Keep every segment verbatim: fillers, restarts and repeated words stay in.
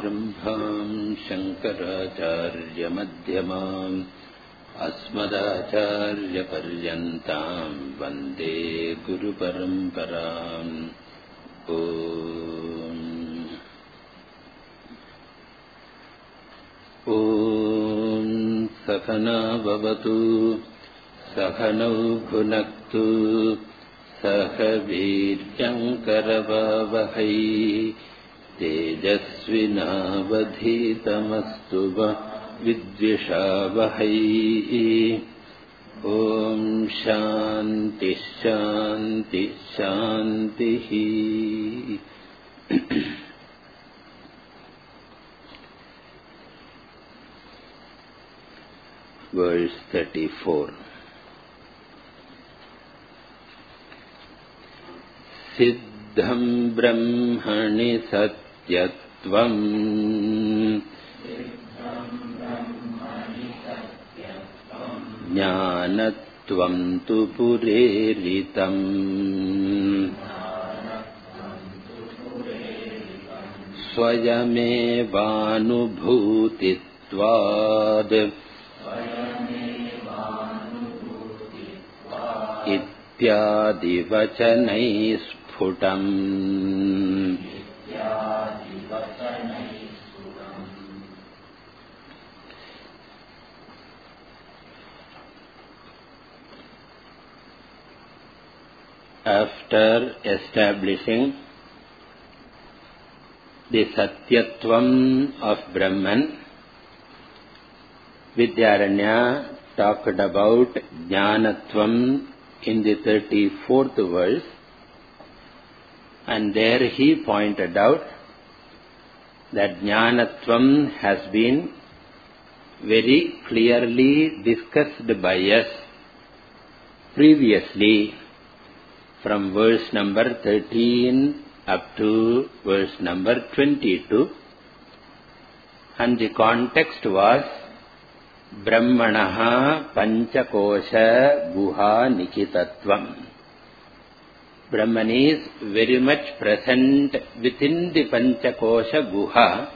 Ladasamabhyam Shankaracharya Madhyamam Asmadacharya Paryantam Vande Guru Paramparam. Om Om Sakhana Bhavatu Sakhanau Bhunaktu Sahaviryam Karavavahai Tejasvinavadhitamastu Vidvishavahai. Om Shanti Shanti Shanti. Verse thirty-four. Siddham Brahmani Satyatvam Jnanatvam tu Pureritam Swayamevanubhutitvad Ityadi vachanai sphutam. After establishing the Satyatvam of Brahman, Vidyaranya talked about Jnanatvam in the thirty-fourth verse, and there he pointed out that Jnanatvam has been very clearly discussed by us previously from verse number thirteen up to verse number twenty-two, and the context was Brahmanaha Panchakosha Guha Nikitatvam. Brahman is very much present within the Panchakosha Guha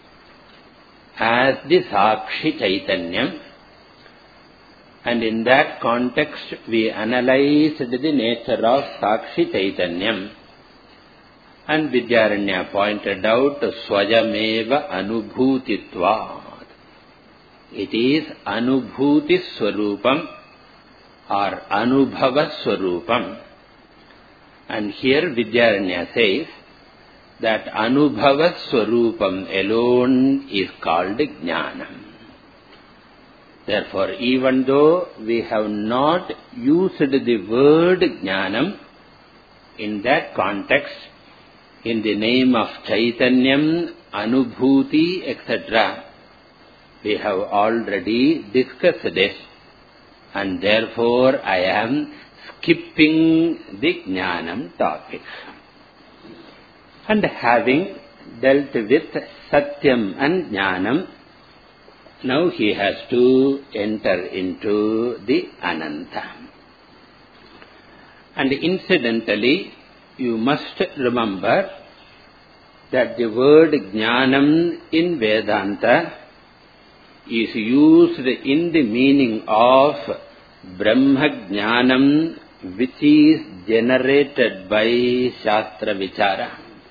as the Sakshi Chaitanyam, and in that context we analyzed the nature of Sakshi Chaitanyam, and Vidyaranya pointed out Swayameva Anubhutitva. It is Anubhuti Swarupam or Anubhava Swarupam. And here Vidyaranya says that Anubhava Swarupam alone is called Jnanam. Therefore, even though we have not used the word Jnanam in that context, in the name of Chaitanyam, Anubhuti, et cetera, we have already discussed this, and therefore I am skipping the Jnanam topic. And having dealt with Satyam and Jnanam, now he has to enter into the Ananta. And incidentally, you must remember that the word Jnanam in Vedanta is used in the meaning of Brahma Jnanam, which is generated by Shastra Vichara.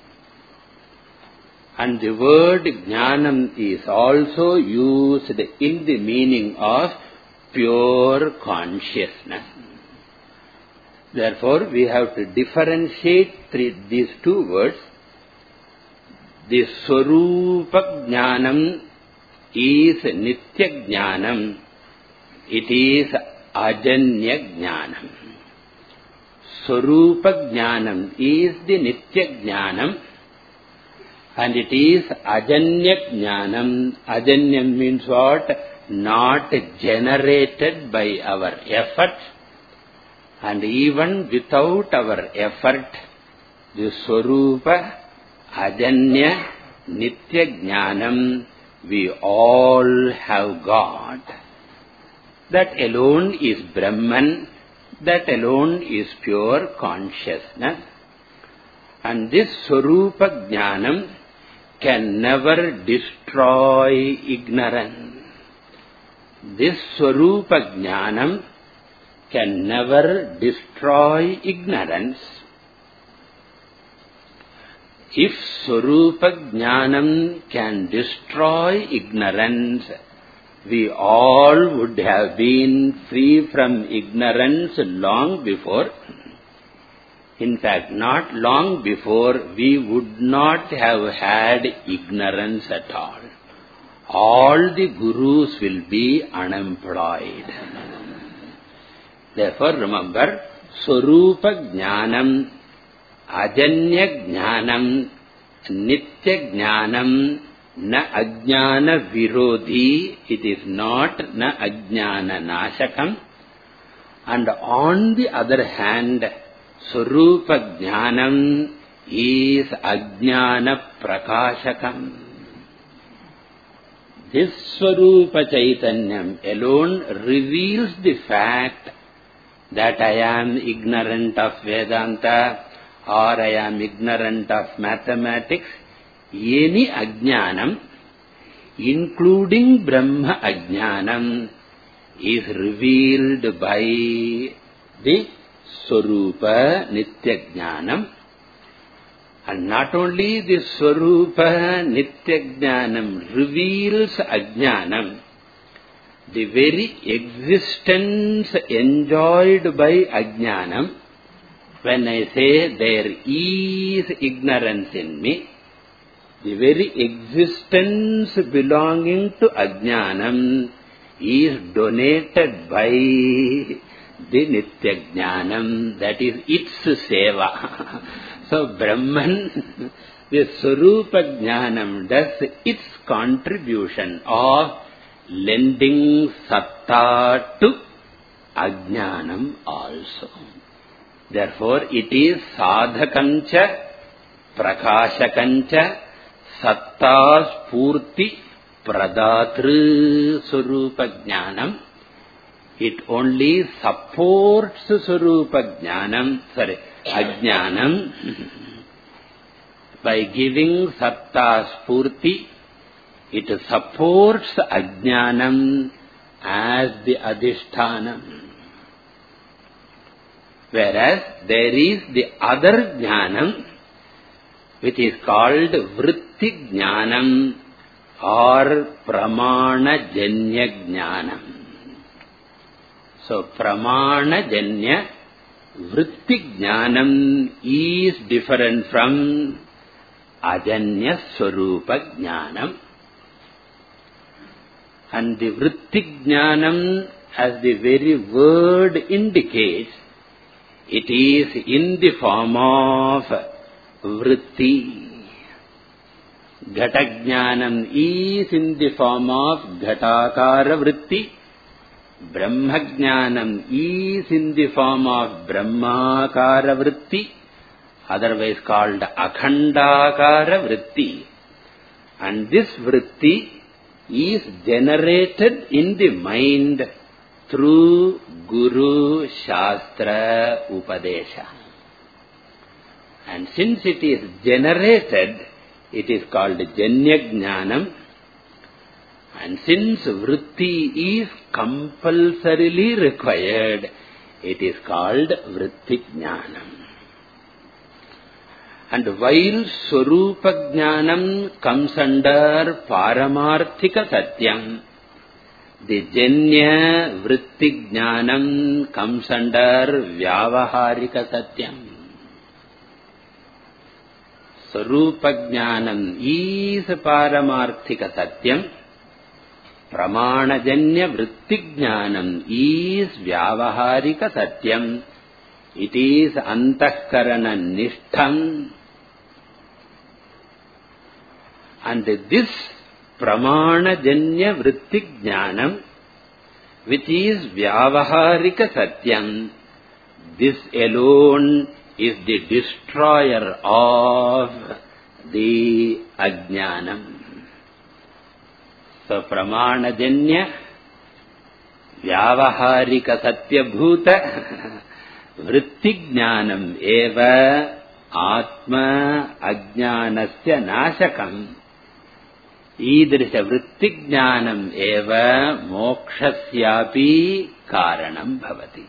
And the word Jnanam is also used in the meaning of pure consciousness. Therefore, we have to differentiate three, these two words. The Swarupa Jnanam is Nitya Jnanam. It is Ajanya Jnanam. Swarupa Jnanam is the Nitya Jnanam, and it is Ajanya Jnanam. Ajanya means what? Not generated by our effort, and even without our effort, the Swarupa, Ajanya, Nitya Jnanam we all have got. That alone is Brahman, that alone is pure consciousness. And this Swarupa Jnanam can never destroy ignorance. This Swarupa Jnanam can never destroy ignorance. If Swarupa Jnanam can destroy ignorance, we all would have been free from ignorance long before. In fact, not long before, we would not have had ignorance at all. All the gurus will be unemployed. Therefore, remember, Swarupa Jnanam, Ajanya Jnanam, Nitya Jnanam, na Ajnana Virodhi, it is not na Ajnana Nashakam. And on the other hand, Swarupa Jnanam is Ajnana Prakashakam. This Swarupa Chaitanyam alone reveals the fact that I am ignorant of Vedanta or I am ignorant of mathematics. Any Ajnanam, including Brahma Ajnanam, is revealed by the Swarupa Nitya Jnanam. And not only the Swarupa Nitya Jnanam reveals Ajnanam, the very existence enjoyed by Ajnanam, when I say there is ignorance in me, the very existence belonging to Ajnanam is donated by the Nitya Jnanam, that is its seva. So Brahman, the Swarupa Jnanam does its contribution of lending satta to Ajnanam also. Therefore, it is sadhakancha, prakashakancha, satta spurti pradatru Swarupa Jnanam. It only supports Swarupa Jnanam, sorry, Ajnanam, by giving satta spurti. It supports Ajnanam as the adhishthanam. Whereas there is the other Jnanam, which is called Vritti Jnanam or Pramana Janya Jnanam. So, Pramana Janya Vritti Jnanam is different from Ajanya Swarupa Jnanam. And the Vritti Jnanam, as the very word indicates, it is in the form of Vritti. Ghata Jnanam is in the form of Ghatakara Vritti. Brahma Jnanam is in the form of Brahmakara Vritti, otherwise called Akhandakara Vritti. And this Vritti is generated in the mind through Guru Shastra Upadesha. And since it is generated, it is called Janya Jnanam. And since Vritti is compulsorily required, it is called Vritti Jnanam. And while Swarupa Jnanam comes under Paramarthika Satyam, the Janya Vritti Jnanam comes under Vyavaharika Satyam. Swarupa Jnanam is Paramarthika Satyam. Pramanajanya Vritti Jnanam is Vyavaharika Satyam. It is Antahkarana Nishtham. And this Pramanajanya Vritti Jnanam, which is Vyavaharika Satyam, this alone is the destroyer of the Ajnanam. So, Pramanajanya Vyavaharika Satyabhuta Vritti Jnanam eva Atma Ajnanasya Nashakam. Idrisha vritti jnanam eva mokshasyapi karanam bhavati.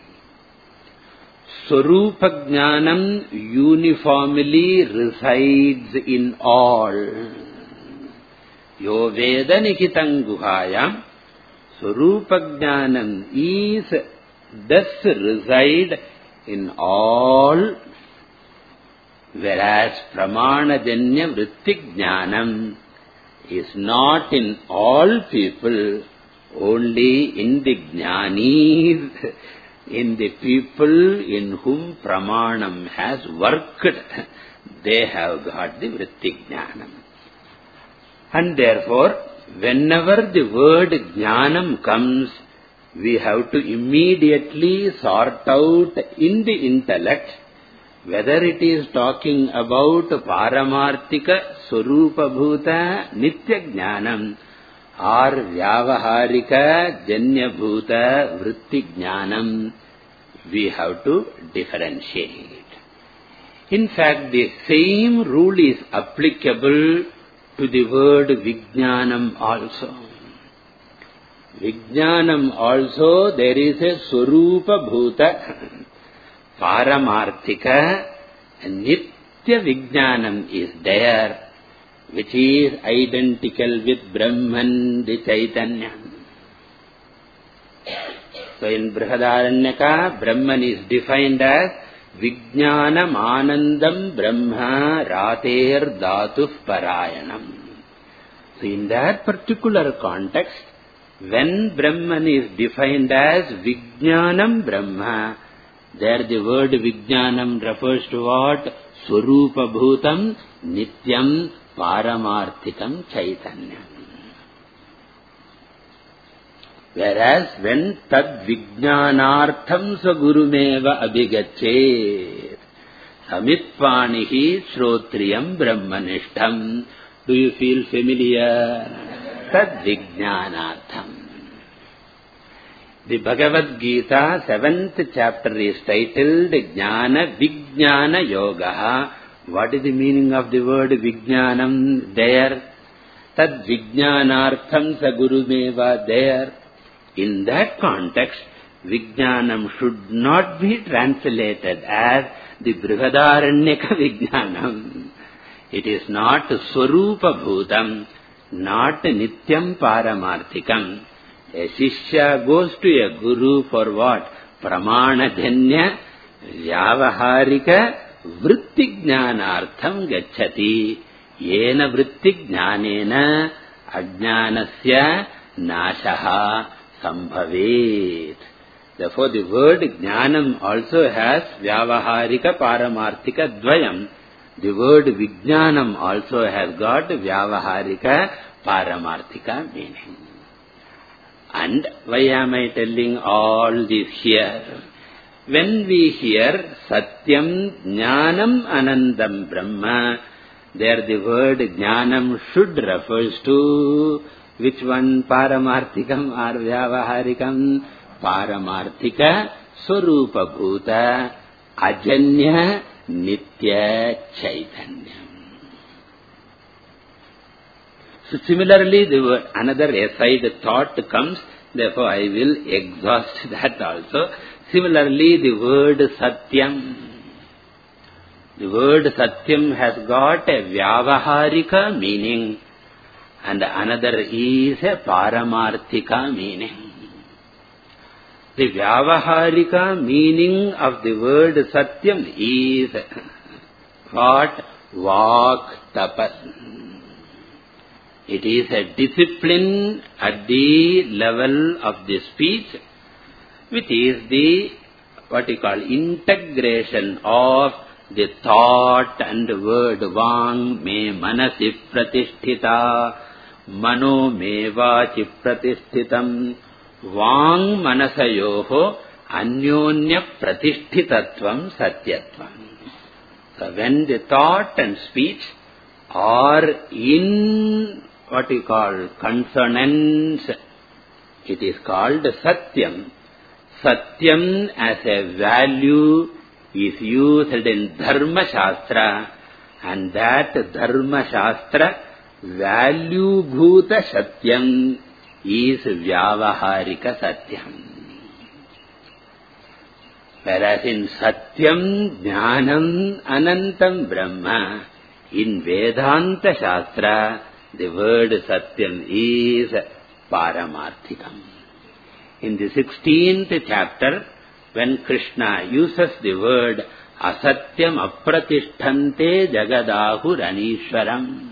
Swarupa jnanam uniformly resides in all. Yo veda nikitam guhayam. Swarupa jnanam is thus reside in all, whereas pramanajanya vritti jnanam is not in all people, only in the jnanis, in the people in whom pramanam has worked, they have got the vritti jnanam. And therefore, whenever the word jnanam comes, we have to immediately sort out in the intellect whether it is talking about paramarthika swarupa bhuta nitya jnanam or vyavaharika janya bhuta vritti jnanam. We have to differentiate. In fact, the same rule is applicable to the word vijnanam also. Vijnanam also there is a swarupa bhuta paramarthika, nitya vijnanam is there, which is identical with Brahman, the Chaitanya. So in Brihadaranyaka, Brahman is defined as Vijnanam Anandam Brahma Rater Dhatu Parayanam. So in that particular context, when Brahman is defined as Vijnanam Brahma, there the word Vijnanam refers to what? Swarupa Bhutam Nityam Paramarthikam Chaitanyam. Whereas when Tad Vijnanartham Sagurumeva Abhigachet Samitpanihi Shrotriyam Brahmanishtam. Do you feel familiar? Tad Vijnanartham. The Bhagavad Gita, seventh chapter is titled Jnana Vijnana Yoga. What is the meaning of the word Vijnanam there? Tad Vijnanartham Sagurumeva there. In that context, Vijnanam should not be translated as the Brihadaranyaka Vijnanam. It is not Swarupa Bhutam, not Nityam Paramarthikam. A Shishya goes to a Guru for what? Pramanajanya Vyavaharika Vritti Jnanartham Gacchati. Yena Vritti Jnanena Ajnanasya Nashaha Sambhavet. Therefore, the word Jnanam also has Vyavaharika Paramarthika Dvayam. The word Vijnanam also has got Vyavaharika Paramarthika meaning. And why am I telling all this here? When we hear Satyam Jnanam Anandam Brahma, there the word Jnanam should refers to which one? Paramarthikam or Vyavaharikam? Paramarthika Swarupa Bhuta Ajanya Nitya Chaitanya. So similarly, the word, another aside thought comes, therefore I will exhaust that also. Similarly, the word Satyam. The word Satyam has got a Vyavaharika meaning and another is a Paramarthika meaning. The Vyavaharika meaning of the word Satyam is what? Vak Tapas. It is a discipline at the level of the speech, which is the, what you call, integration of the thought and word. Vang me manasi pratisthita, mano me vachi pratishthitam, vang manasayoho anyonya pratishthitatvam satyatvam. So when the thought and speech are in what you call consonance, it is called Satyam. Satyam as a value is used in Dharma Shastra, and that Dharma Shastra value-bhuta satyam is vyavaharika satyam. Whereas in satyam, jnanam, anantam brahma, in Vedanta Shastra, the word satyam is paramarthikam. In the sixteenth chapter, when Krishna uses the word asatyam apratishtante jagadahur anishwaram.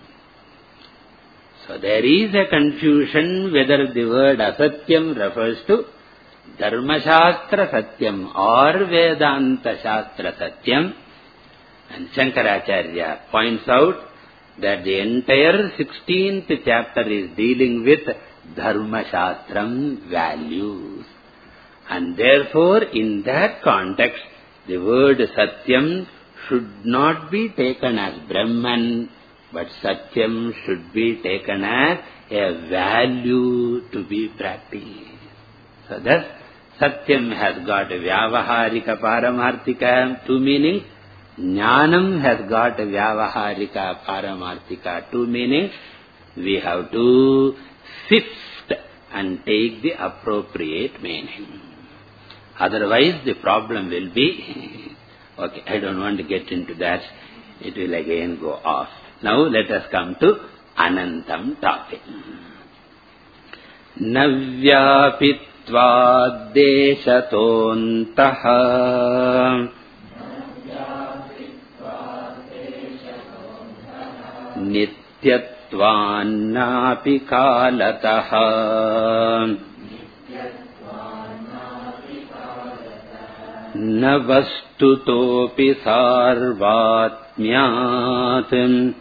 So there is a confusion whether the word asatyam refers to Dharmashastra Satyam or Vedanta Shastra Satyam. And Shankaracharya points out that the entire sixteenth chapter is dealing with Dharmashastram values. And therefore, in that context, the word Satyam should not be taken as Brahman, but Satyam should be taken as a value to be practiced. So thus, Satyam has got Vyavaharika Paramarthika, two meanings. Jnanam has got Vyavaharika Paramarthika, two meanings. We have to sift and take the appropriate meaning. Otherwise, the problem will be, okay, I don't want to get into that. It will again go off. Now, let us come to Anantam topic. Navyapitva deshatontaha nityatvannapi kalataha na vastutopi sarvatmyat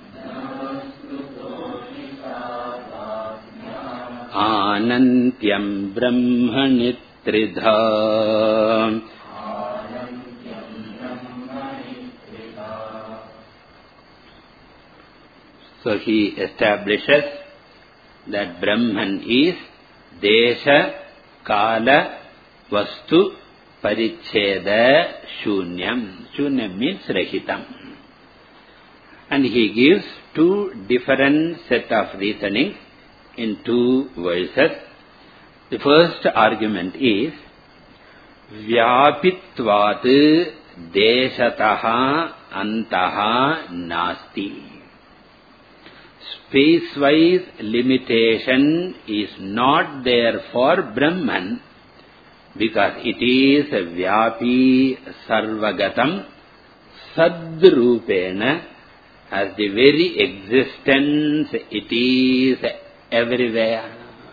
anantyam brahmani tridha. So he establishes that Brahman is Desha, Kala, Vastu, Paricheda, Shunyam. Shunyam means Rahitam. And he gives two different set of reasonings in two verses. The first argument is Vyapitvat Deshataha Antaha Nasti. Space-wise limitation is not there for Brahman because it is Vyapi Sarvagatam Sadrupena, as the very existence it is everywhere.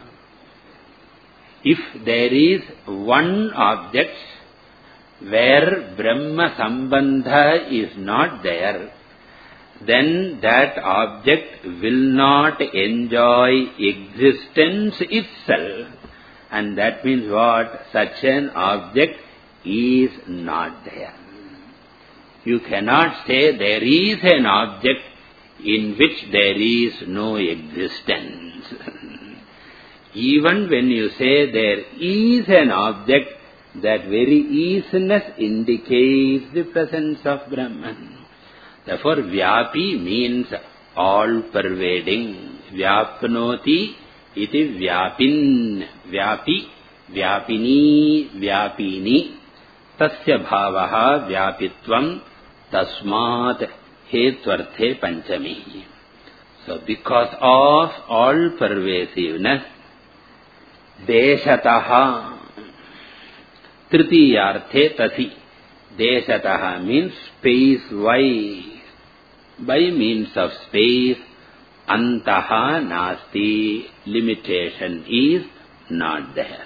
If there is one object where Brahma Sambandha is not there, then that object will not enjoy existence itself. And that means what? Such an object is not there. You cannot say there is an object in which there is no existence. Even when you say there is an object, that very easiness indicates the presence of Brahman. Therefore, Vyapi means all-pervading. Vyapnoti iti Vyapin. Vyapi, Vyapini, Vyapini. Tasya bhavaha Vyapitvam tasmat hetvarthe panchami. So, because of all-pervasiveness, Deshataha Tritiyarthe tasi. Deshataha means space-wise. By means of space, antaha nasti, limitation is not there.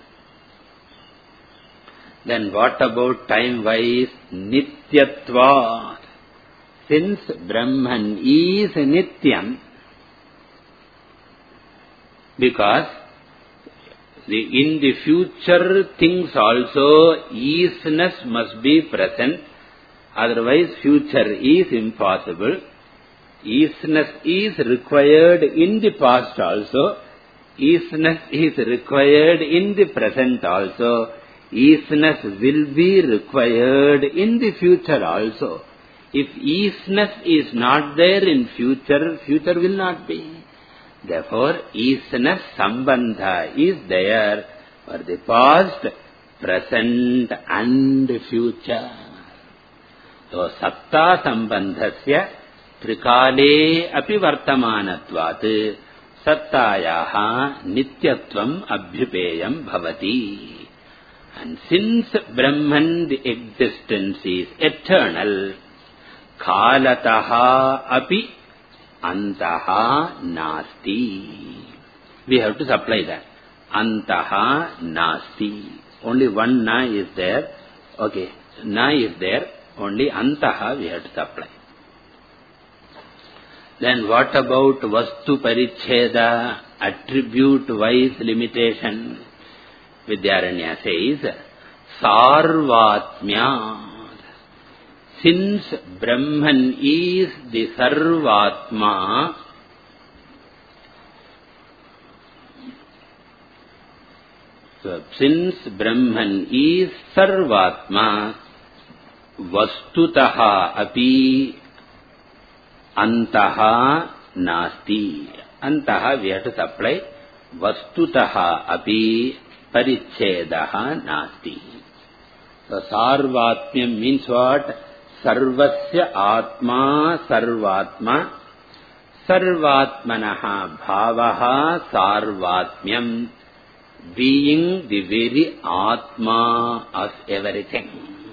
Then what about time-wise? Nityatva. Since Brahman is Nityam, because the, in the future things also, easiness must be present. Otherwise, future is impossible. Easiness is required in the past also. Easiness is required in the present also. Easiness will be required in the future also. If isness is not there in future, future will not be. Therefore, isness sambandha is there for the past, present and future. So, satta sambandhasya trikale api vartamanatvat sattayaha nityatvam abhyupeyam bhavati. And since Brahman, the existence is eternal, kalataha api antaha nasti. We have to supply that. Antaha nasti. Only one na is there. Okay, na is there. Only antaha we have to supply. Then what about vastu paricheda, attribute-wise limitation? Vidyaranya says, sarvatmya. Since Brahman is the sarvatma, so since Brahman is sarvatma, vastutaha api antaha nasti. Antaha we have to supply. Vastutaha api parichedaha nasti. So sarvatmyam means what? Sarvasya atma sarvatma. Sarvatmanaha bhavaha sarvatmyam. Being the very atma of everything.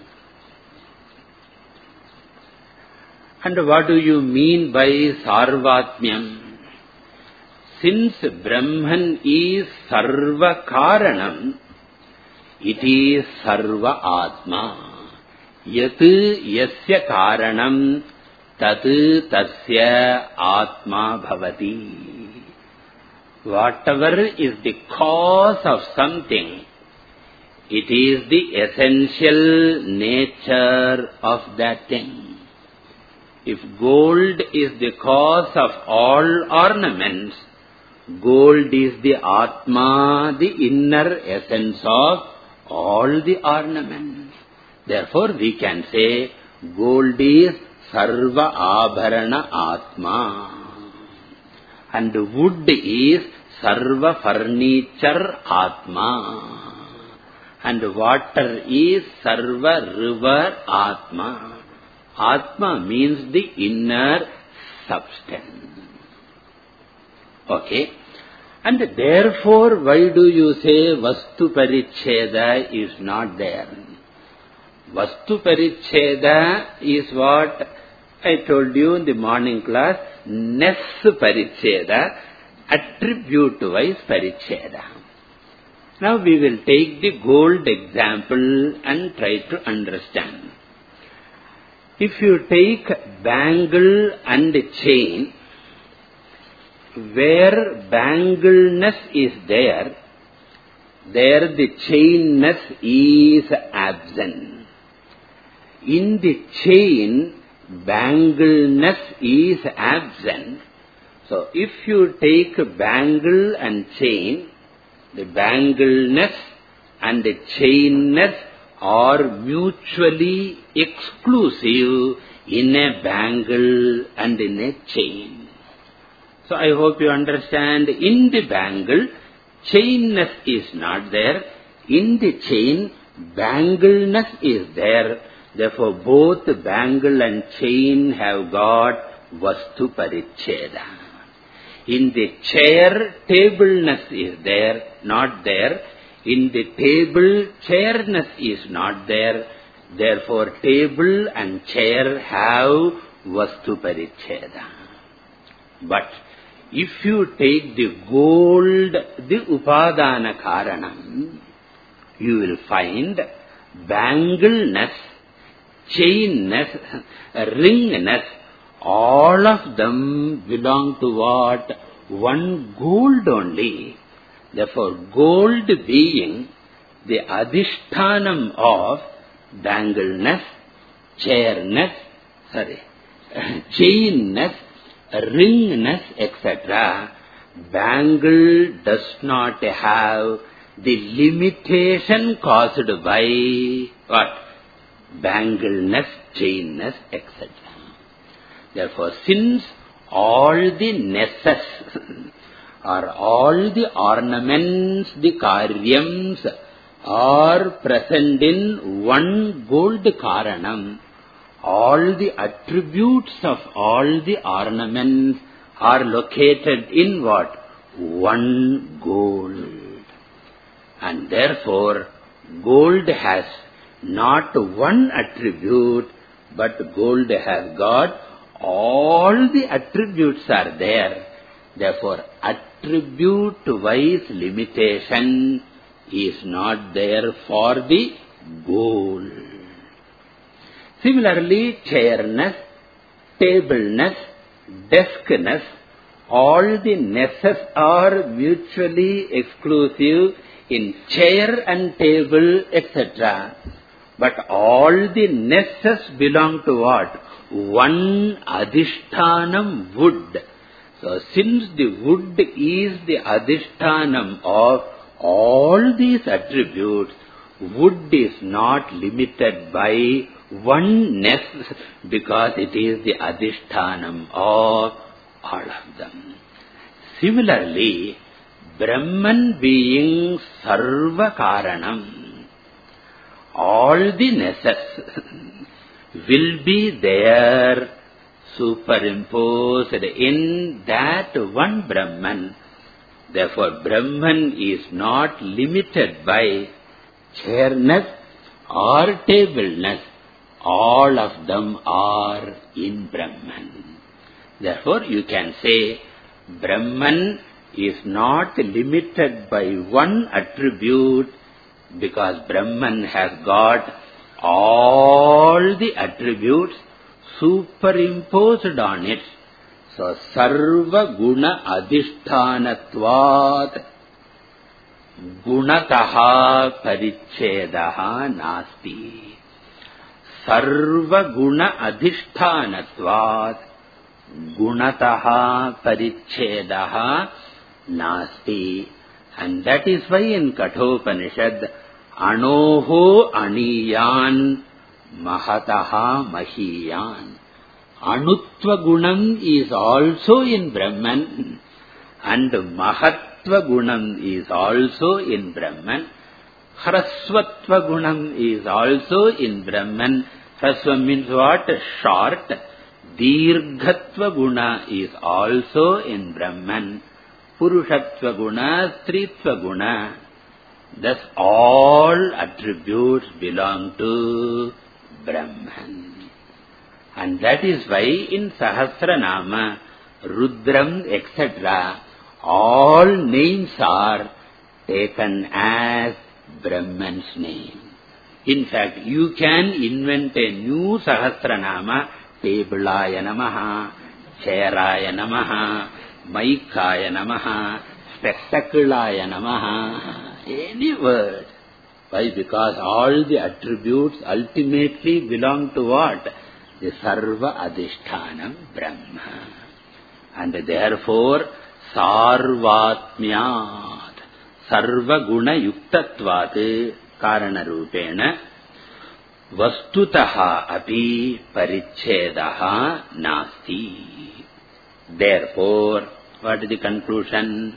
And what do you mean by sarvatmyam? Since Brahman is sarva karanam, it is sarva atma. Yat yasya karanam tat tasya atma bhavati. Whatever is the cause of something, it is the essential nature of that thing. If gold is the cause of all ornaments, gold is the Atma, the inner essence of all the ornaments. Therefore, we can say gold is Sarva Abharana Atma. And wood is Sarva Furniture Atma. And water is Sarva River Atma. Atma means the inner substance. Okay. And therefore, why do you say Vastu Paricheda is not there? Vastu Paricheda is what I told you in the morning class, Ness Paricheda, attribute-wise Paricheda. Now we will take the gold example and try to understand. If you take bangle and chain, where bangleness is there, there the chainness is absent. In the chain, bangleness is absent. So, if you take bangle and chain, the bangleness and the chainness are mutually exclusive in a bangle and in a chain. So, I hope you understand, in the bangle, chainness is not there. In the chain, bangleness is there. Therefore, both bangle and chain have got Vastu Paricheda. In the chair, tableness is there, not there. In the table, chairness is not there. Therefore, table and chair have Vastu Paricheda. But if you take the gold, the Upadana Karanam, you will find bangleness, chainness, ringness, all of them belong to what? One gold only. Therefore, gold being the adhishthanam of bangleness, chairness, sorry, chainness, ringness, et cetera, bangle does not have the limitation caused by what? Bangleness, chainness, et cetera. Therefore, since all the nesses or all the ornaments, the karyams are present in one gold karanam, all the attributes of all the ornaments are located in what? One gold. And therefore, gold has not one attribute, but gold has got all the attributes are there. Therefore, attribute-wise limitation is not there for the gold. Similarly, chairness, tableness, deskness, all the nesses are mutually exclusive in chair and table, et cetera. But all the nesses belong to what? One adhishthanam wood. So, since the wood is the adhishthanam of all these attributes, wood is not limited by one ness because it is the adhishthanam of all of them. Similarly, Brahman being sarva karanam, all the nesses will be there superimposed in that one Brahman. Therefore, Brahman is not limited by chairness or tableness. All of them are in Brahman. Therefore, you can say Brahman is not limited by one attribute because Brahman has got all the attributes superimposed on it. So, sarva guna adhishthanatvat gunataha parichedaha nasti. Sarva guna adhishthanatvat gunataha parichedaha nasti. And that is why in Kathopanishad, Anoho aniyan mahataha mahiyan. Anutva gunam is also in Brahman and Mahatva gunam is also in Brahman. Hrasvatva gunam is also in Brahman. Hrasva means what? Short. Dirghatva guna is also in Brahman. Purushatva guna, Stritva guna. Thus all attributes belong to Brahman. And that is why in Sahasranama, Rudram, et cetera, all names are taken as Brahman's name. In fact, you can invent a new Sahasranama, Tabelaya Namaha, Chairaya Namaha, Maikaya Namaha, Spectaculaya Namaha, any word. Why? Because all the attributes ultimately belong to what? The Sarva Adhishthanam Brahma. And therefore, Sarvatmyat, Sarva Guna Yuktatvat, Karana Rupena, Vastutaha api Parichedaha Nasti. Therefore, what is the conclusion?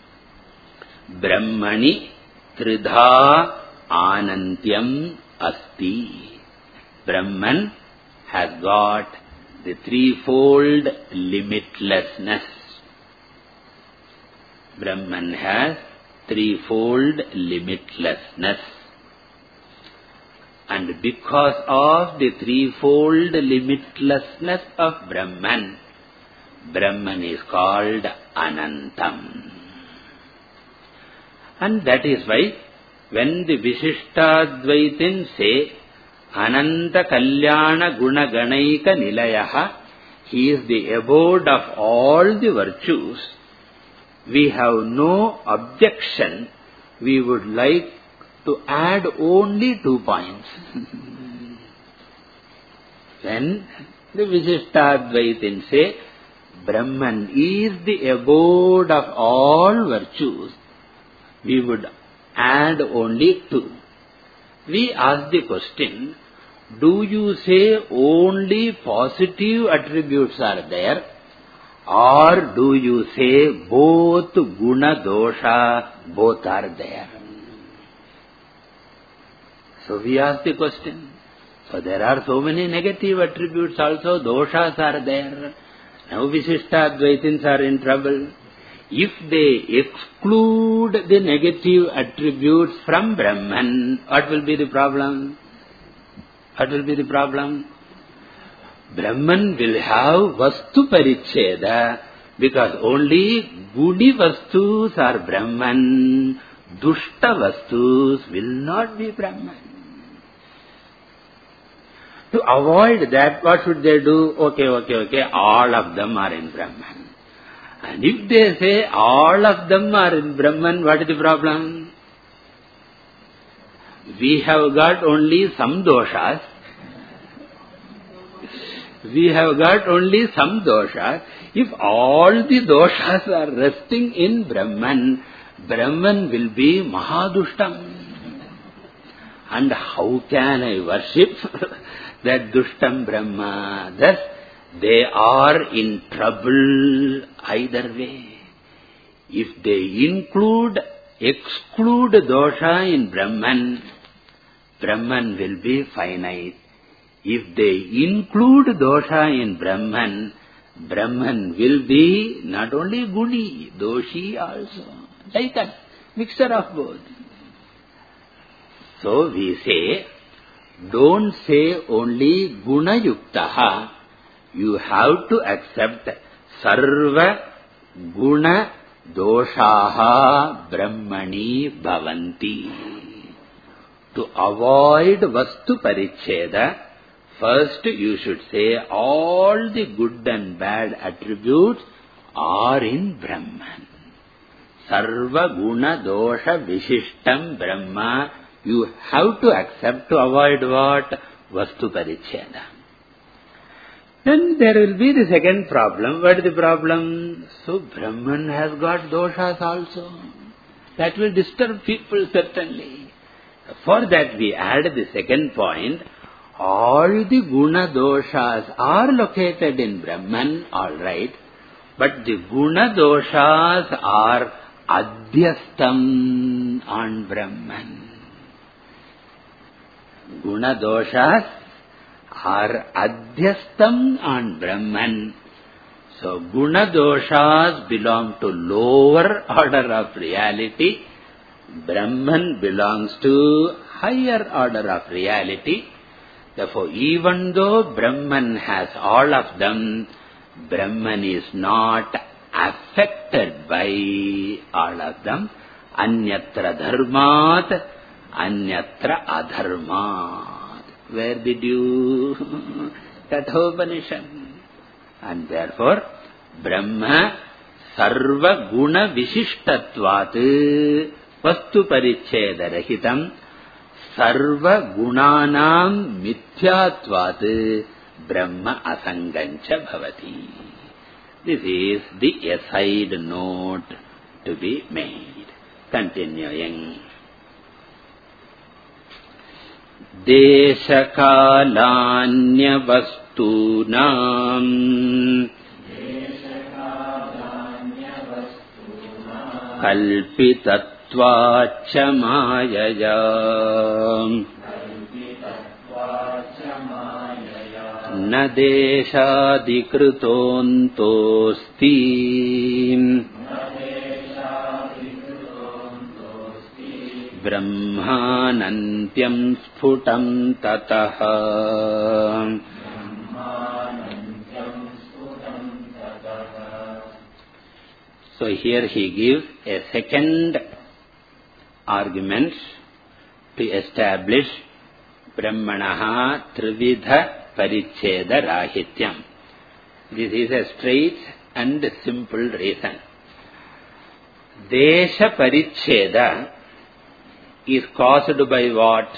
Brahmani Tridha Anantyam Asti. Brahman has got the threefold limitlessness. Brahman has threefold limitlessness. And because of the threefold limitlessness of Brahman, Brahman is called Anantam. And that is why when the Vishishtadvaitin say Ananta Kalyana Guna Ganaika Nilayaha, he is the abode of all the virtues, we have no objection. We would like to add only two points. When the Vishishtadvaitin say Brahman is the abode of all virtues, we would add only two. We ask the question, do you say only positive attributes are there, or do you say both guna, dosha, both are there? So we ask the question. So there are so many negative attributes also, doshas are there. Now Visishtadvaitins are in trouble. If they exclude the negative attributes from Brahman, what will be the problem? What will be the problem? Brahman will have vastu paricheda, because only gudi vastus are Brahman, dushta vastus will not be Brahman. To avoid that, what should they do? Okay, okay, okay, all of them are in Brahman. And if they say all of them are in Brahman, what is the problem? We have got only some doshas. We have got only some doshas. If all the doshas are resting in Brahman, Brahman will be Mahadushtam. And how can I worship that Dushtam Brahma? Thus, they are in trouble either way. If they include, exclude dosha in Brahman, Brahman will be finite. If they include dosha in Brahman, Brahman will be not only guni, doshi also. Like that, mixture of both. So we say, don't say only guna yuktaha. You have to accept sarva guna doshaha brahmani bhavanti. To avoid vastu paricheda, first you should say all the good and bad attributes are in Brahman. Sarva guna dosha vishishtam Brahma, you have to accept to avoid what? Vastu paricheda. Then there will be the second problem. What is the problem? So Brahman has got doshas also. That will disturb people certainly. For that we add the second point. All the guna doshas are located in Brahman, all right. But the guna doshas are adhyastam on Brahman. Guna doshas are adhyastam on Brahman. So guna doshas belong to lower order of reality. Brahman belongs to higher order of reality. Therefore, even though Brahman has all of them, Brahman is not affected by all of them. Anyatra dharmat, anyatra adharmat. Where did you? Kathopanishad. And therefore, Brahma sarva guna vishishtatvat vastu paricheda rahitam sarva gunanam mithyatvat Brahma asangancha bhavati. This is the aside note to be made. Continuing. Desha kalanya vastunam kalpitatvacha mayaya na deshadikrutontosti Brahmanantyam sphutam tataha. So here he gives a second argument to establish Brahmanaha Trividha Paricheda Rahityam. This is a straight and simple reason. Desha Paricheda is caused by what?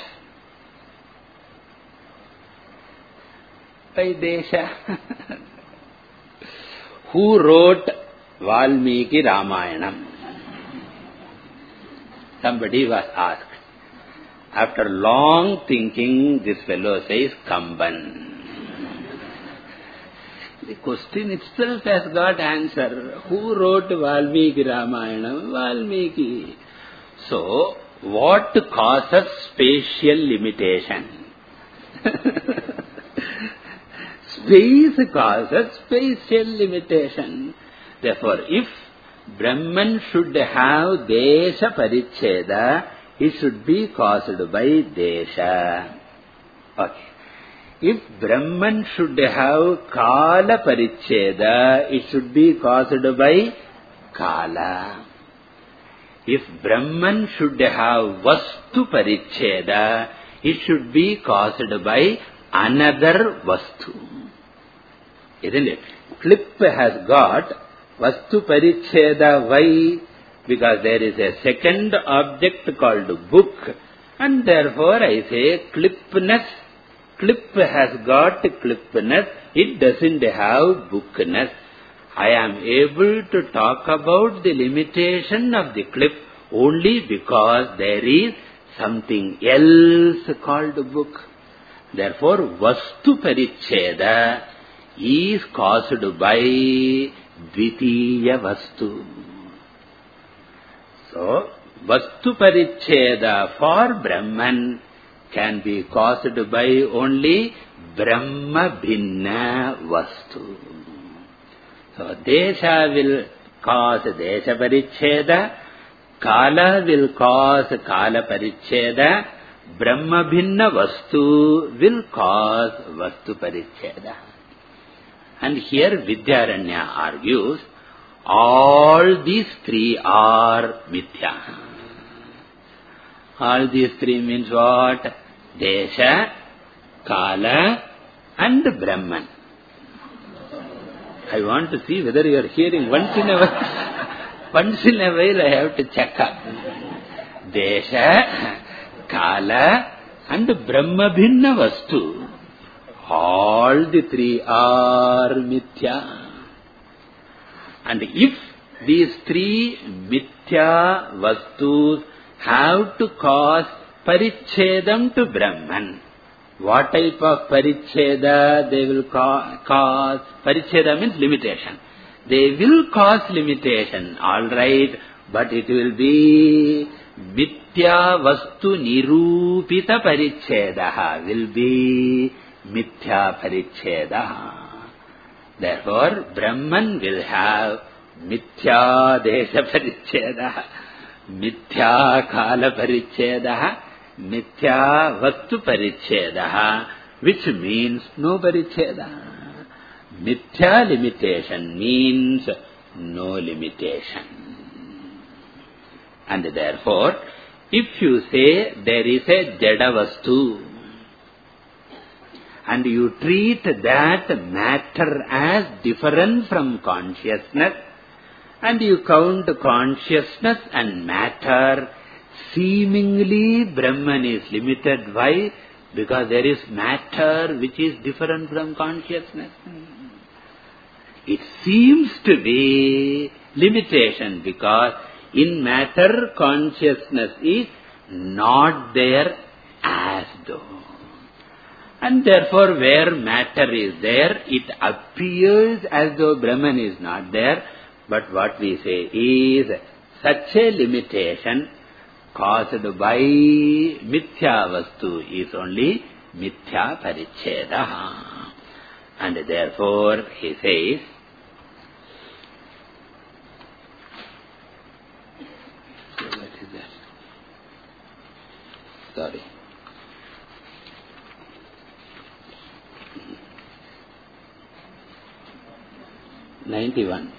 By Desha. Who wrote Valmiki Ramayanam? Somebody was asked. After long thinking, this fellow says, Kamban. The question itself has got answer. Who wrote Valmiki Ramayana? Valmiki. So, what causes spatial limitation? Space causes spatial limitation. Therefore, if Brahman should have Desha Paricheda, it should be caused by Desha. Okay. If Brahman should have Kala Paricheda, it should be caused by Kala. If Brahman should have Vastu Paricheda, it should be caused by another Vastu. Isn't it? Clip has got Vastu Paricheda. Why? Because there is a second object called book, and therefore I say clipness. Clip has got clipness, it doesn't have bookness. I am able to talk about the limitation of the clip only because there is something else called book. Therefore, Vastu Paricheda is caused by Dvitiya Vastu. So, Vastu Paricheda for Brahman can be caused by only Brahma Bhinna Vastu. So, Desha will cause Desha Paricheda, Kala will cause Kala Paricheda, Brahma Bhinna Vastu will cause Vastu Paricheda. And here Vidyaranya argues, all these three are Mithya. All these three means what? Desha, Kala and Brahman. I want to see whether you are hearing. Once in a while, once in a while I have to check up. Desha, Kala and Brahma Bhinna Vastu. All the three are Mithya. And if these three Mithya Vastus have to cause Parichedam to Brahman, what type of Paricheda they will ca cause? Paricheda means limitation. They will cause limitation, alright, but it will be Mithya Vastu Nirupita Paricheda, will be Mithya Paricheda. Therefore, Brahman will have Mithya Desha Paricheda, Mithya Kala Paricheda, Mithya Vastu Paricheda, which means no Paricheda. Mithya limitation means no limitation. And therefore, if you say there is a Jada Vastu, and you treat that matter as different from consciousness, and you count consciousness and matter, seemingly Brahman is limited. Why? Because there is matter which is different from consciousness. It seems to be limitation because in matter consciousness is not there as though. And therefore where matter is there, it appears as though Brahman is not there. But what we say is, such a limitation caused by Mithya Vastu is only Mithya Paricheda. And therefore he says, so what is that? Sorry. ninety-one.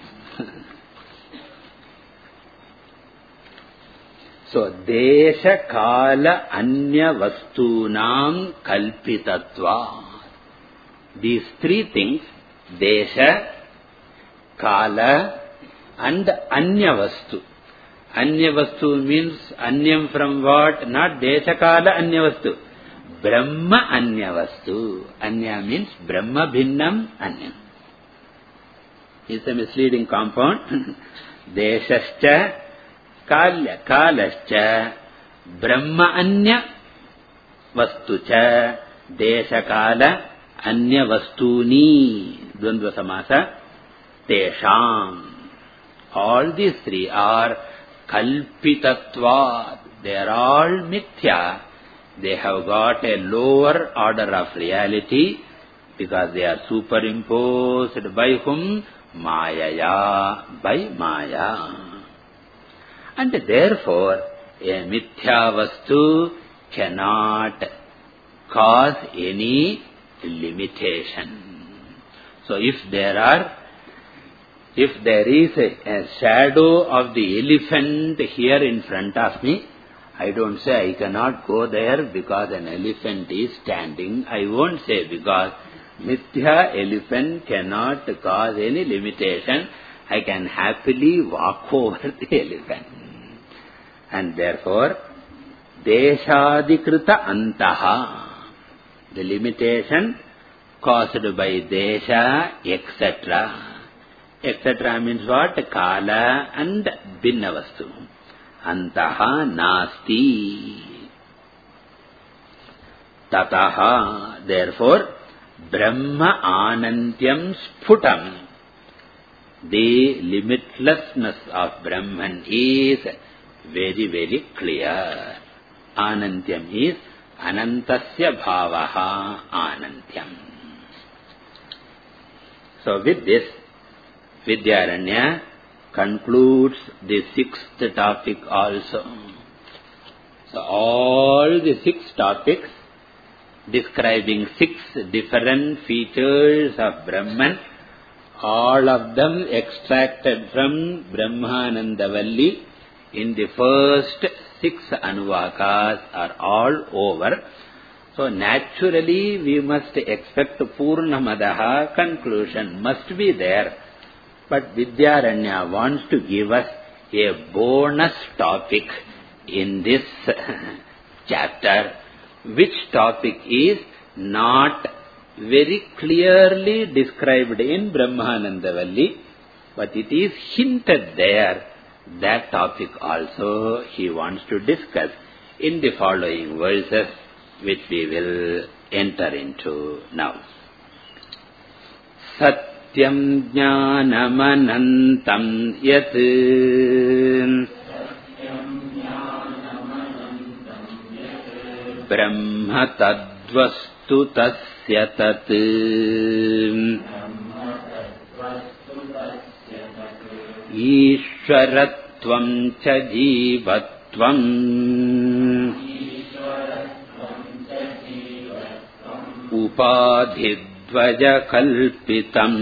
So, Desha Kala Anya Vastunam Kalpitatva. These three things, Desha, Kala and Anya Vastu. Anya Vastu means Anyam from what? Not Desha Kala Anya Vastu. Brahma Anya Vastu. Anya means Brahma Bhinnam Anyam. It's a misleading compound. Deshascha, Kalya, Kalascha, Brahma Anya, vastu cha, desha kala, anya vastuni, dvandva samasa, tesham. All these three are kalpitatva. They are all mithya. They have got a lower order of reality because they are superimposed by whom? Mayaya, by Maya. And therefore, a mithya vastu cannot cause any limitation. So if there are, if there is a, a shadow of the elephant here in front of me, I don't say I cannot go there because an elephant is standing. I won't say because mithya elephant cannot cause any limitation. I can happily walk over the elephant. And therefore, deshadikrita antaha, the limitation caused by desha, et cetera. et cetera means what? Kala and binnavastu. Antaha nasti. Tataha, therefore, Brahma anantyam sphutam. The limitlessness of Brahman is very, very clear. Anantyam is anantasya bhavaha anantyam. So with this, Vidyaranya concludes the sixth topic also. So all the six topics describing six different features of Brahman, all of them extracted from Brahmanandavalli in the first six anuvakas are all over. So naturally we must expect Purnamadaha, conclusion must be there. But Vidyaranya wants to give us a bonus topic in this chapter, which topic is not very clearly described in Brahmanandavalli, but it is hinted there. That topic also he wants to discuss in the following verses, which we will enter into now. Satyam jnanamanantam yat Brahma tadvastu tasya tat Ishwaratvam cha jivatvam Upadhidvaja kalpitam.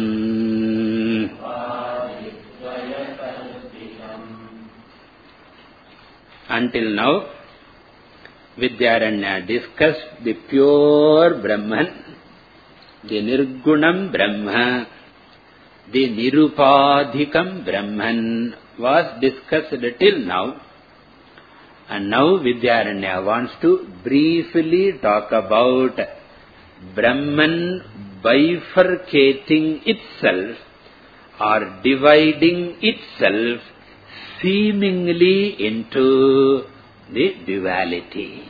Until now, Vidyaranya discussed the pure Brahman, the Nirgunam Brahma, the Nirupadhikam Brahman was discussed till now. And now Vidyaranya wants to briefly talk about Brahman bifurcating itself or dividing itself seemingly into the duality,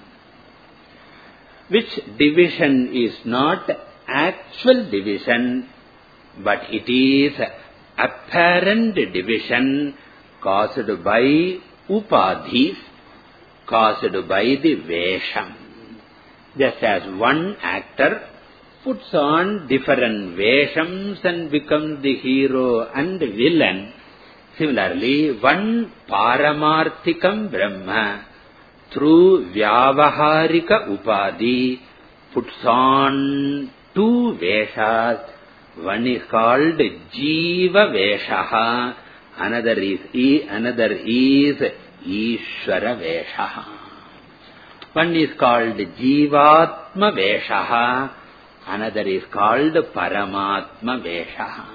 which division is not actual division, but it is apparent division caused by upadhis, caused by the vesham. Just as one actor puts on different veshams and becomes the hero and villain, similarly, one Paramarthikam Brahma through Vyavaharika Upadhi puts on two Veshas. One is called Jiva Veshaha, another is e, another is Ishvara Veshaha. One is called Jivatma Veshaha, another is called Paramatma Veshaha.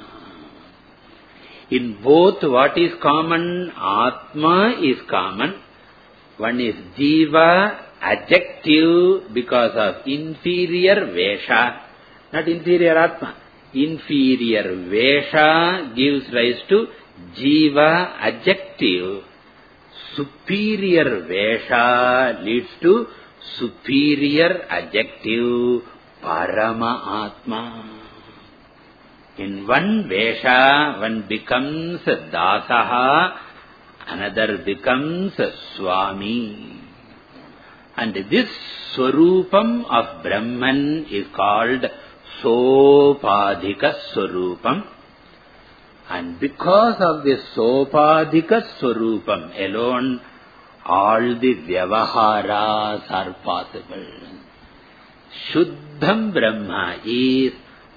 In both, what is common? Atma is common. One is Jiva, adjective because of inferior Vesha, not inferior Atma. Inferior Vesha gives rise to Jiva, adjective. Superior Vesha leads to superior adjective, Parama-atma. In one Vesha, one becomes Dasaha, another becomes Swami. And this Swarupam of Brahman is called Sopadhika Swarupam. And because of this Sopadhika Swarupam alone, all the Vyavaharas are possible. Shuddham Brahma is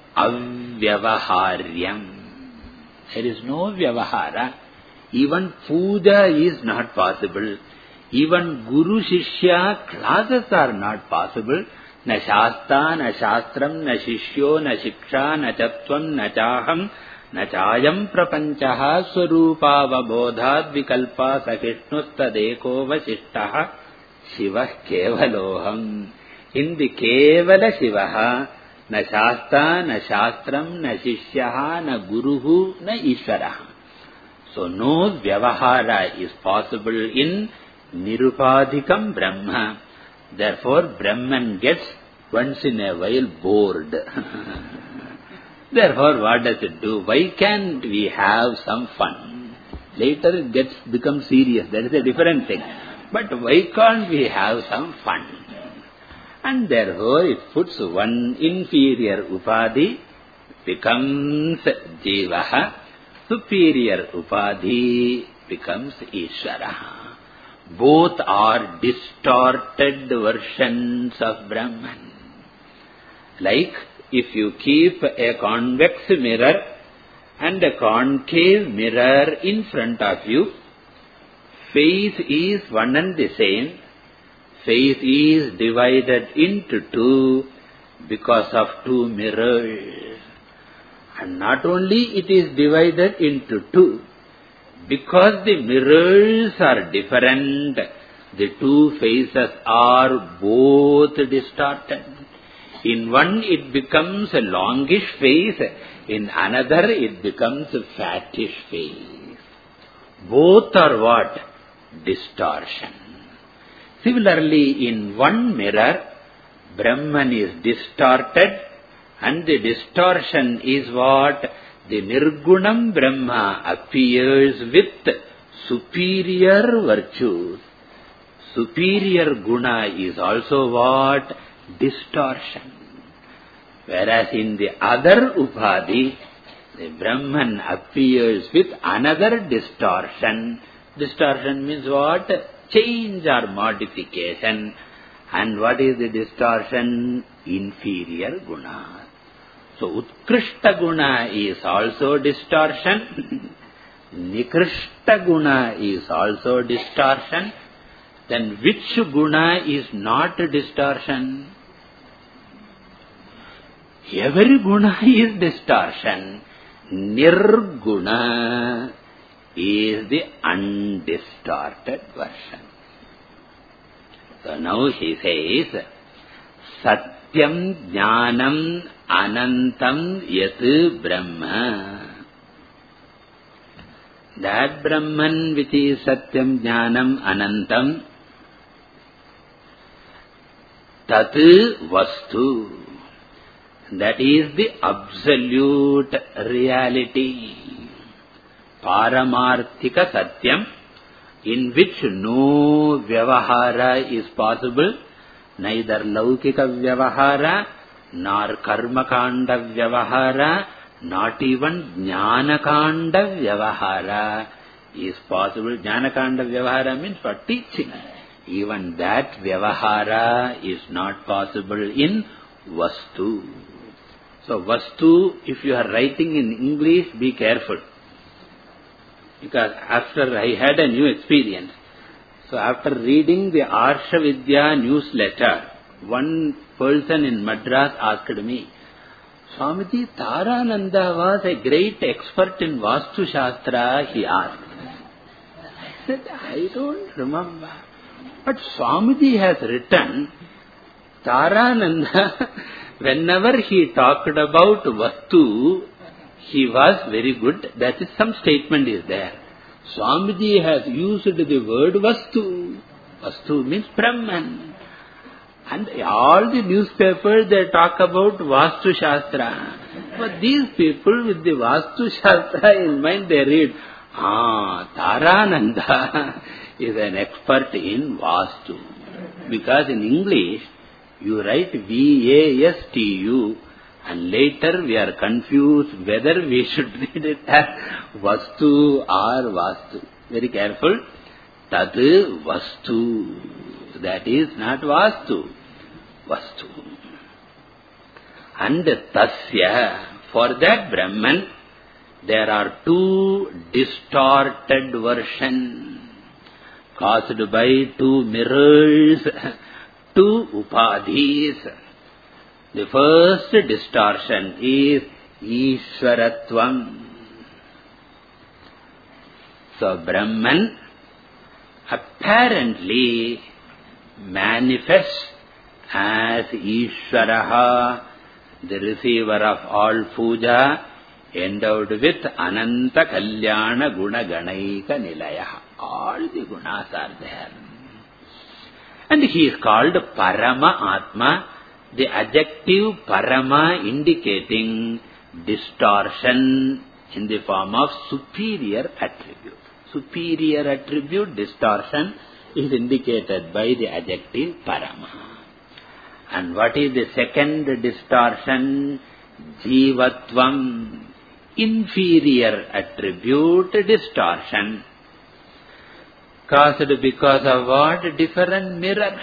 Avyavaharyam. There is no Vyavahara. Even puja is not possible. Even Guru Shishya classes are not possible. Na Shasta, na Shastram, na Shishyo, na Shiksha, na Chatvam, na Chaham, na Chayam Prapanchaha Swarupa Vabodhat Vikalpa Sakishnuttadeko Vasishtaha Shiva Kevaloham. In the Kevala Shivaha, na Shasta, na Shastram, na Shishyaha, na Guruhu, na Ishvaraha. So no Vyavahara is possible in Nirupadhikam Brahma. Therefore Brahman gets once in a while bored. Therefore what does it do? Why can't we have some fun? Later it gets becomes serious. That is a different thing. But why can't we have some fun? And therefore it puts one inferior upadhi, becomes Jivaha, superior upadhi becomes Ishvaraha. Both are distorted versions of Brahman. Like if you keep a convex mirror and a concave mirror in front of you, face is one and the same. Face is divided into two because of two mirrors. And not only it is divided into two, because the mirrors are different, the two faces are both distorted. In one it becomes a longish face, in another it becomes a fattish face. Both are what? Distortion. Similarly, in one mirror, Brahman is distorted, and the distortion is what? The Nirgunam Brahma appears with superior virtues. Superior guna is also what? Distortion. Whereas in the other upadhi, the Brahman appears with another distortion. Distortion means what? Change or modification. And what is the distortion? Inferior guna. So, Utkrishta guna is also distortion. Nikrishta guna is also distortion. Then which guna is not distortion? Every guna is distortion. Nirguna is the undistorted version. So now he says, Satyam Jnanam Anantam Yat Brahma. That Brahman which is Satyam Jnanam Anantam, Tat Vastu. That is the absolute reality. Paramarthika Satyam, in which no Vyavahara is possible, neither Laukika Vyavahara, nor Karmakanda Vyavahara, not even Jnanakanda Vyavahara is possible. Jnanakanda Vyavahara means for teaching. Even that Vyavahara is not possible in Vastu. So Vastu, if you are writing in English, be careful. Because after I had a new experience. So after reading the Arsha Vidya newsletter, one person in Madras asked me, Swamiji, Tarananda was a great expert in Vastu Shastra, he asked. I said, I don't remember. But Swamiji has written, Tarananda, whenever he talked about Vastu, he was very good. That is, some statement is there. Swamiji has used the word Vastu. Vastu means Brahman. And all the newspapers, they talk about Vastu Shastra. But these people with the Vastu Shastra in mind, they read, ah, Tarananda is an expert in Vastu. Because in English, you write V A S T U, and later we are confused whether we should read it as Vastu or Vastu. Very careful. Tad Vastu. That is not Vastu. Vastu. And Tasya. For that Brahman, there are two distorted versions caused by two mirrors, two upadhis. The first distortion is Ishwaratvam. So Brahman apparently manifests as Ishwaraha, the receiver of all puja, endowed with Ananta Kalyana Guna Ganaika Nilayaha. All the gunas are there. And he is called Parama Atma, the adjective Parama indicating distortion in the form of superior attribute. Superior attribute distortion is indicated by the adjective Parama. And what is the second distortion? Jivatvam, inferior attribute distortion. Caused because of what? Different mirror.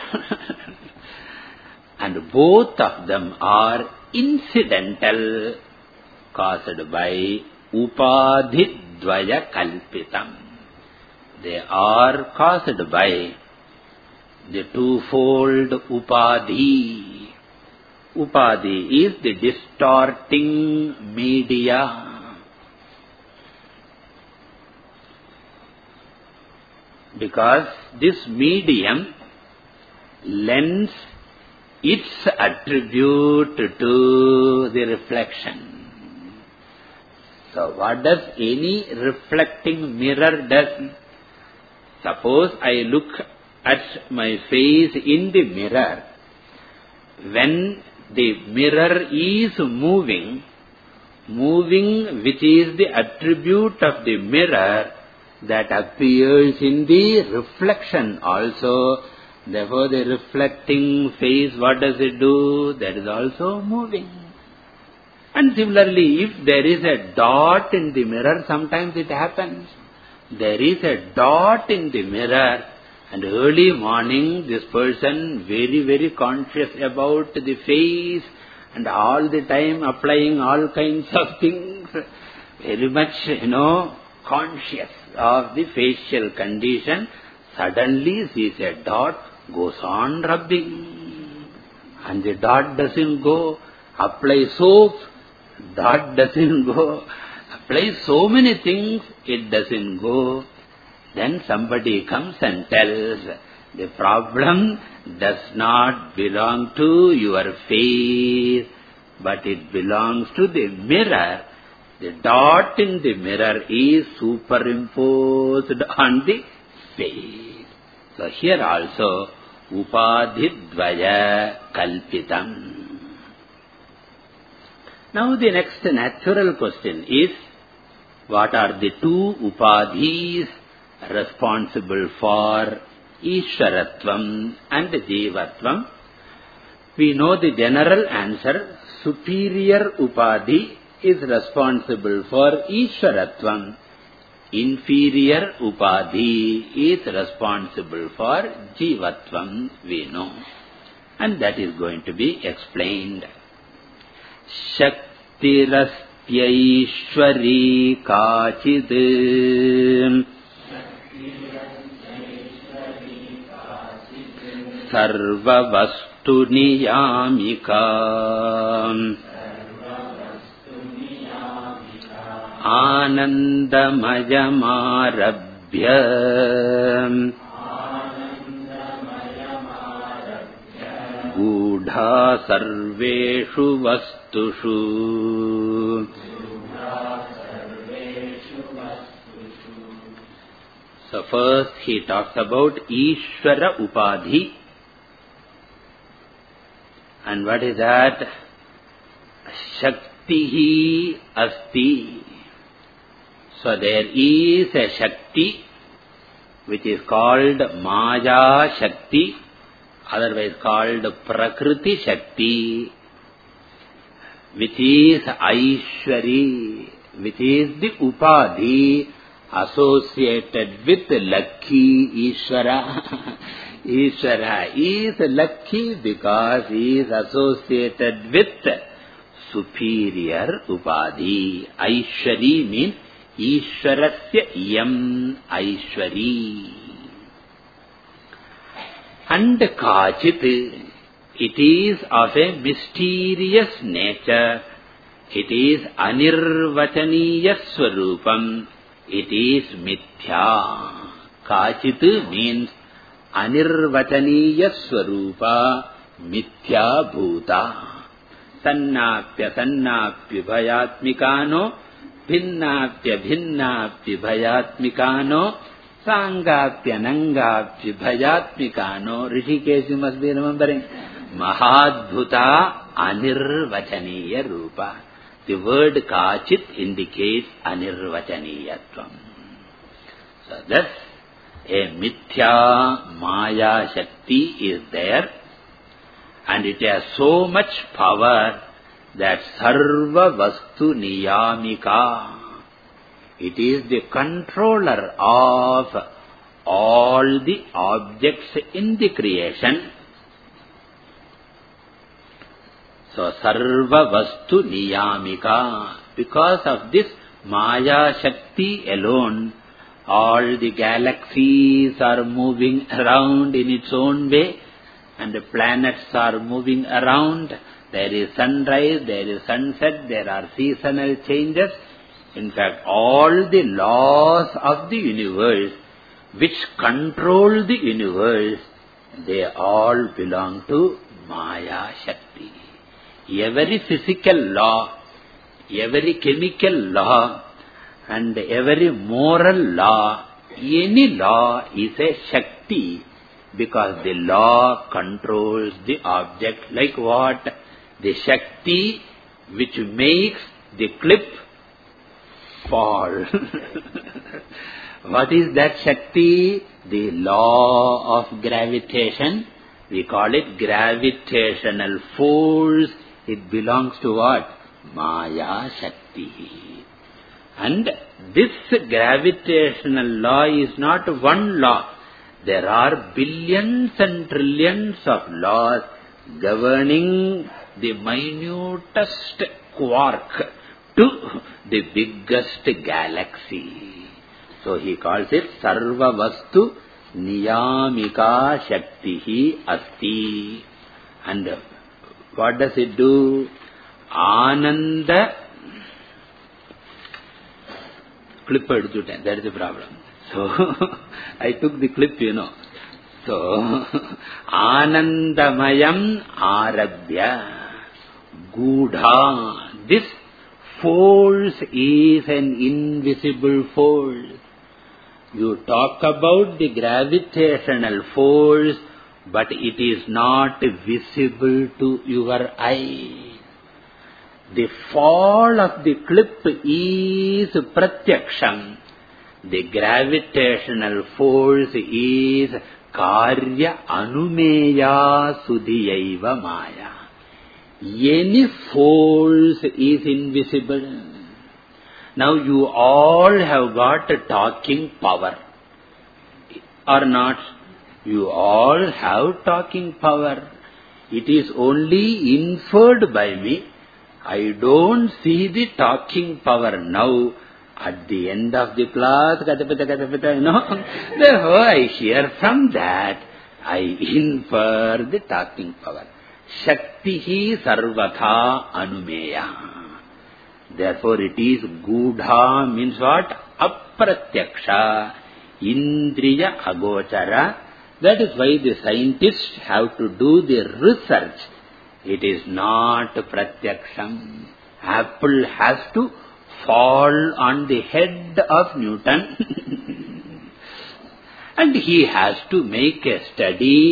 And both of them are incidental, caused by upadhidvaya kalpitam. They are caused by the twofold upadhi. Upadhi is the distorting media. Because this medium lends its attribute to the reflection. So what does any reflecting mirror do? Suppose I look at my face in the mirror. When the mirror is moving, moving which is the attribute of the mirror, that appears in the reflection also. Therefore, the reflecting face, what does it do? That is also moving. And similarly, if there is a dot in the mirror, sometimes it happens. There is a dot in the mirror, and early morning, this person very, very conscious about the face, and all the time applying all kinds of things, very much, you know, conscious of the facial condition, suddenly sees a dot, goes on rubbing, and the dot doesn't go. Apply soap, dot doesn't go. Apply so many things, it doesn't go. Then somebody comes and tells, the problem does not belong to your face, but it belongs to the mirror. The dot in the mirror is superimposed on the face. So here also, upadhidvaya kalpitam. Now the next natural question is, what are the two upadhis responsible for Ishwaratvam and Jivatvam? We know the general answer. Superior upadhi is responsible for Ishwaratvam. Inferior upadhi is responsible for Jivatvam, we know. And that is going to be explained. Shaktirastyaishwari kachid sarvavastu niyamika Anandamayam Gudha sarveshu vastushu. So first he talks about Ishvara Upadhi. And what is that? Shaktihi asti. So there is a Shakti which is called Maya Shakti, otherwise called Prakriti Shakti, which is Aishwari, which is the Upadhi associated with Lakhi Ishvara. Ishvara is Lakhi because he is associated with superior Upadhi. Aishwari means Ishvarasya Yam Aishwari. And Kachit, it is of a mysterious nature. It is Anirvachaniya Swarupam. It is Mithya. Kachit means Anirvachaniya Swarupa Mithya Bhuta. Sannapya Sannapya Bhayatmikano Bhinnapya Bhinnapya Bhayatmikano Sangapya Nangapya Bhayatmikano. Rishikesh, you must be remembering. Mahadbhuta Anirvachaniya Rupa. The word Kachit indicates Anirvachaniyatvam. So thus, a Mithya Maya Shakti is there, and it has so much power that Sarva Vastu Niyamika. It is the controller of all the objects in the creation. So Sarva Vastu Niyamika. Because of this Maya Shakti alone, all the galaxies are moving around in its own way, and the planets are moving around. There is sunrise, there is sunset, there are seasonal changes. In fact, all the laws of the universe which control the universe, they all belong to Maya Shakti. Every physical law, every chemical law, and every moral law, any law is a Shakti, because the law controls the object. Like what? The Shakti which makes the clip fall. What is that Shakti? The law of gravitation. We call it gravitational force. It belongs to what? Maya Shakti. And this gravitational law is not one law. There are billions and trillions of laws governing the minutest quark to the biggest galaxy. So he calls it Sarva Vastu Niyamika Shaktihi Asti. And what does it do? Ananda. Clip educhutten, that is the problem. So, I took the clip, you know. So, Anandamayam Arabhya Gudha. This force is an invisible force. You talk about the gravitational force, but it is not visible to your eye. The fall of the clip is pratyaksham. The gravitational force is karya anumeya sudhiyaiva maya. Any force is invisible. Now you all have got a talking power, or not? You all have talking power. It is only inferred by me. I don't see the talking power now. At the end of the class, you know, therefore I hear from that, I infer the talking power. Shaktihi sarvatha anumeya. Therefore it is gudha means what? Apratyaksha, indriya agochara. That is why the scientists have to do the research. It is not pratyaksham. Apple has to fall on the head of Newton and he has to make a study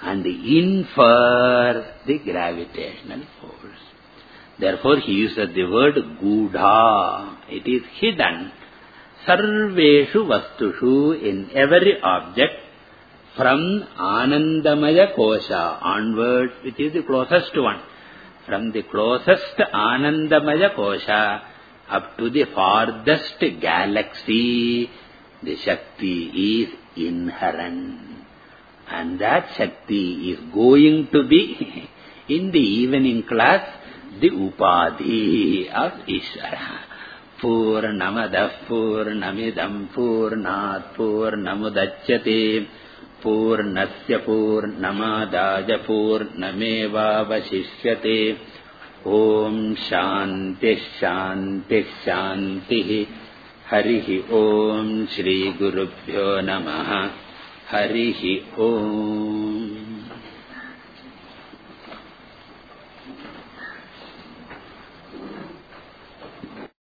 and infer the gravitational force. Therefore, he uses the word Gudha. It is hidden. Sarveshu vastushu, in every object, from Anandamaya Kosha onwards, which is the closest one. From the closest Anandamaya Kosha up to the farthest galaxy, the Shakti is inherent. And that Shakti is going to be, in the evening class, the Upadhi of Ishvara. Purnamadah Purnamidam Purnat Purnamudachyate Purnasya Purnamadaja Purnameva Vasishyate. Om Shanti Shanti Shanti. Harihi Om Shri Gurubhyo Namaha. Harihi Om.